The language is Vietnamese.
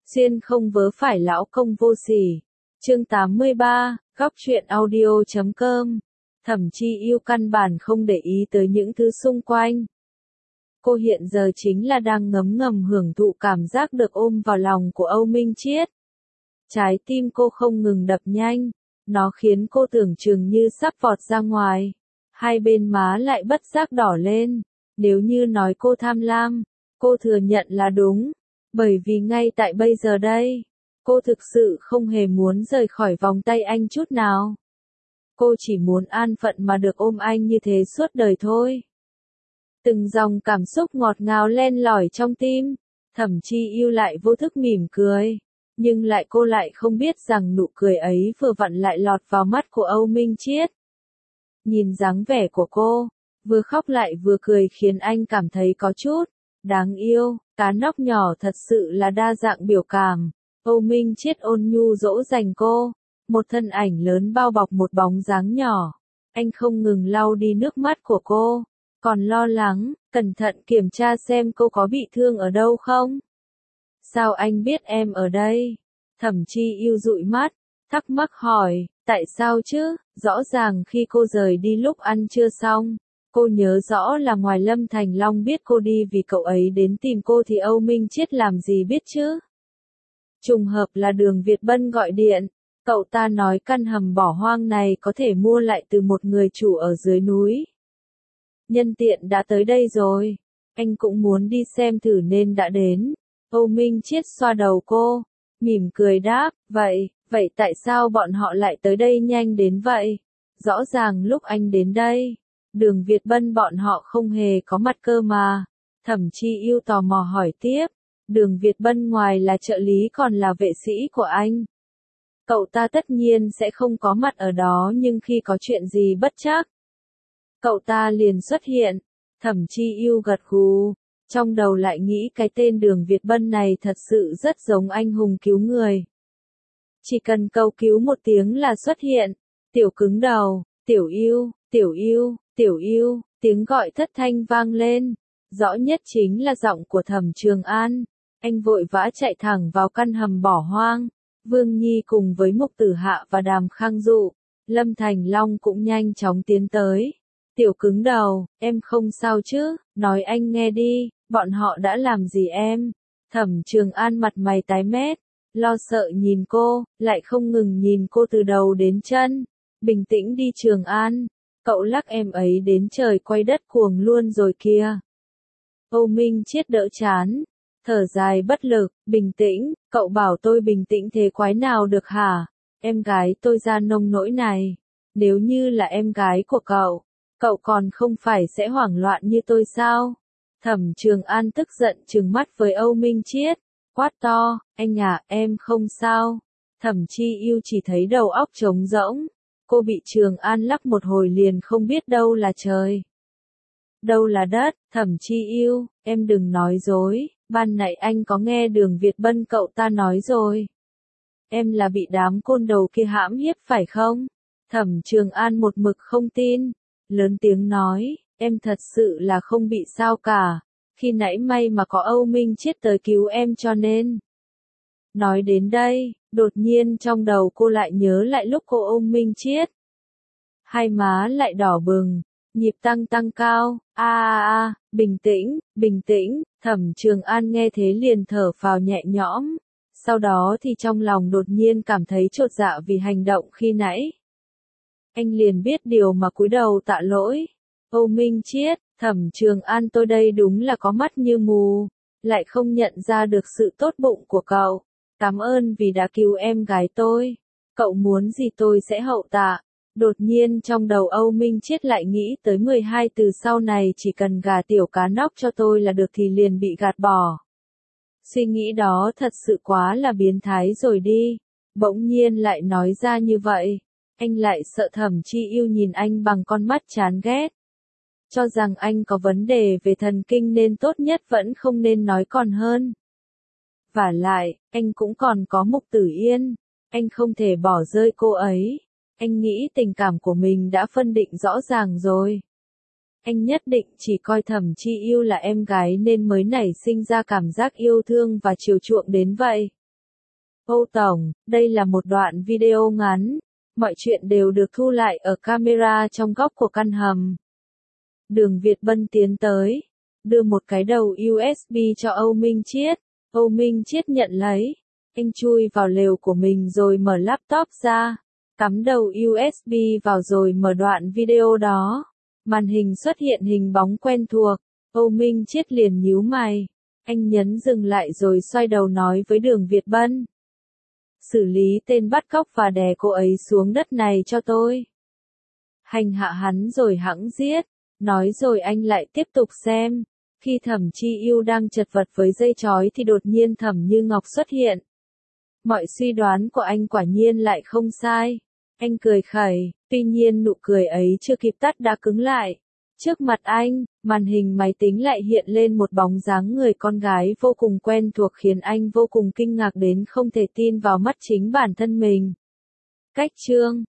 Xuyên không vớ phải lão công vô sỉ. Chương 83, góc truyện audio.com. Thẩm Chi Yêu căn bản không để ý tới những thứ xung quanh. Cô hiện giờ chính là đang ngấm ngầm hưởng thụ cảm giác được ôm vào lòng của Âu Minh Chiết. Trái tim cô không ngừng đập nhanh, nó khiến cô tưởng chừng như sắp vọt ra ngoài. Hai bên má lại bất giác đỏ lên. Nếu như nói cô tham lam, cô thừa nhận là đúng. Bởi vì ngay tại bây giờ đây, cô thực sự không hề muốn rời khỏi vòng tay anh chút nào. Cô chỉ muốn an phận mà được ôm anh như thế suốt đời thôi. Từng dòng cảm xúc ngọt ngào len lỏi trong tim, Thẩm Chi Yêu lại vô thức mỉm cười. Nhưng cô lại không biết rằng nụ cười ấy vừa vặn lại lọt vào mắt của Âu Minh Chiết. Nhìn dáng vẻ của cô, vừa khóc lại vừa cười khiến anh cảm thấy có chút đáng yêu. Cá nóc nhỏ thật sự là đa dạng biểu cảm. Âu Minh Chiết ôn nhu dỗ dành cô, một thân ảnh lớn bao bọc một bóng dáng nhỏ. Anh không ngừng lau đi nước mắt của cô, còn lo lắng, cẩn thận kiểm tra xem cô có bị thương ở đâu không. Sao anh biết em ở đây? Thẩm Chi Yêu dụi mắt, thắc mắc hỏi, tại sao chứ? Rõ ràng khi cô rời đi lúc ăn trưa xong, cô nhớ rõ là ngoài Lâm Thành Long biết cô đi vì cậu ấy đến tìm cô thì Âu Minh Chiết làm gì biết chứ? Trùng hợp là Đường Việt Bân gọi điện, cậu ta nói căn hầm bỏ hoang này có thể mua lại từ một người chủ ở dưới núi. Nhân tiện đã tới đây rồi, anh cũng muốn đi xem thử nên đã đến. Âu Minh Chiết xoa đầu cô, mỉm cười đáp, vậy tại sao bọn họ lại tới đây nhanh đến vậy? Rõ ràng lúc anh đến đây, Đường Việt Bân bọn họ không hề có mặt cơ mà. Thẩm Chi Yêu tò mò hỏi tiếp, Đường Việt Bân ngoài là trợ lý còn là vệ sĩ của anh. Cậu ta tất nhiên sẽ không có mặt ở đó, nhưng khi có chuyện gì bất trắc, cậu ta liền xuất hiện. Thẩm Chi Yêu gật gù, trong đầu lại nghĩ cái tên Đường Việt Bân này thật sự rất giống anh hùng cứu người. Chỉ cần cầu cứu một tiếng là xuất hiện. Tiểu cứng đầu, Tiểu Yêu, Tiểu Yêu, Tiểu Yêu, tiếng gọi thất thanh vang lên. Rõ nhất chính là giọng của Thẩm Trường An. Anh vội vã chạy thẳng vào căn hầm bỏ hoang. Vương Nhi cùng với Mục Tử Hạ và Đàm Khang Dụ, Lâm Thành Long cũng nhanh chóng tiến tới. Tiểu cứng đầu, em không sao chứ? Nói anh nghe đi, bọn họ đã làm gì em? Thẩm Trường An mặt mày tái mét, lo sợ nhìn cô, lại không ngừng nhìn cô từ đầu đến chân. Bình tĩnh đi Trường An, cậu lắc em ấy đến trời quay đất cuồng luôn rồi kìa. Âu Minh Chiết đỡ chán, thở dài bất lực, bình tĩnh, cậu bảo tôi bình tĩnh thế quái nào được hả? Em gái tôi ra nông nỗi này, nếu như là em gái của cậu còn không phải sẽ hoảng loạn như tôi sao? Thẩm Trường An tức giận trừng mắt với Âu Minh Chiết, quát to, anh à, em không sao. Thẩm Chi Yêu chỉ thấy đầu óc trống rỗng, cô bị Trường An lắc một hồi liền không biết đâu là trời, đâu là đất. Thẩm Chi Yêu, em đừng nói dối, ban nãy anh có nghe Đường Việt Bân cậu ta nói rồi. Em là bị đám côn đầu kia hãm hiếp phải không? Thẩm Trường An một mực không tin, lớn tiếng nói, em thật sự là không bị sao cả, khi nãy may mà có Âu Minh Chiết tới cứu em cho nên. Nói đến đây, đột nhiên trong đầu cô lại nhớ lại lúc cô ôm Minh Chiết. Hai má lại đỏ bừng, nhịp tăng cao, bình tĩnh, Thẩm Trường An nghe thế liền thở phào nhẹ nhõm, sau đó thì trong lòng đột nhiên cảm thấy chột dạ vì hành động khi nãy. Anh liền biết điều mà cúi đầu tạ lỗi. Âu Minh Chiết, Thẩm Trường An tôi đây đúng là có mắt như mù, lại không nhận ra được sự tốt bụng của cậu. Cảm ơn vì đã cứu em gái tôi. Cậu muốn gì tôi sẽ hậu tạ. Đột nhiên trong đầu Âu Minh Chiết lại nghĩ tới 12 từ sau này, chỉ cần gà tiểu cá nóc cho tôi là được thì liền bị gạt bỏ. Suy nghĩ đó thật sự quá là biến thái rồi đi. Bỗng nhiên lại nói ra như vậy. Anh lại sợ Thẩm Chi Yêu nhìn anh bằng con mắt chán ghét, cho rằng anh có vấn đề về thần kinh nên tốt nhất vẫn không nên nói còn hơn. Vả lại, anh cũng còn có Mục Tử Yên, anh không thể bỏ rơi cô ấy. Anh nghĩ tình cảm của mình đã phân định rõ ràng rồi. Anh nhất định chỉ coi Thẩm Chi Yêu là em gái nên mới nảy sinh ra cảm giác yêu thương và chiều chuộng đến vậy. Âu Tổng, đây là một đoạn video ngắn. Mọi chuyện đều được thu lại ở camera trong góc của căn hầm. Đường Việt Bân tiến tới, đưa một cái đầu USB cho Âu Minh Chiết. Âu Minh Chiết nhận lấy. Anh chui vào lều của mình rồi mở laptop ra, cắm đầu USB vào rồi mở đoạn video đó. Màn hình xuất hiện hình bóng quen thuộc. Âu Minh Chiết liền nhíu mày. Anh nhấn dừng lại rồi xoay đầu nói với Đường Việt Bân. Xử lý tên bắt cóc và đè cô ấy xuống đất này cho tôi. Hành hạ hắn rồi hẵng giết. Nói rồi anh lại tiếp tục xem. Khi Thẩm Chi Yêu đang chật vật với dây chói thì đột nhiên Thẩm Như Ngọc xuất hiện. Mọi suy đoán của anh quả nhiên lại không sai. Anh cười khẩy, tuy nhiên nụ cười ấy chưa kịp tắt đã cứng lại. Trước mặt anh, màn hình máy tính lại hiện lên một bóng dáng người con gái vô cùng quen thuộc khiến anh vô cùng kinh ngạc đến không thể tin vào mắt chính bản thân mình. Cách chương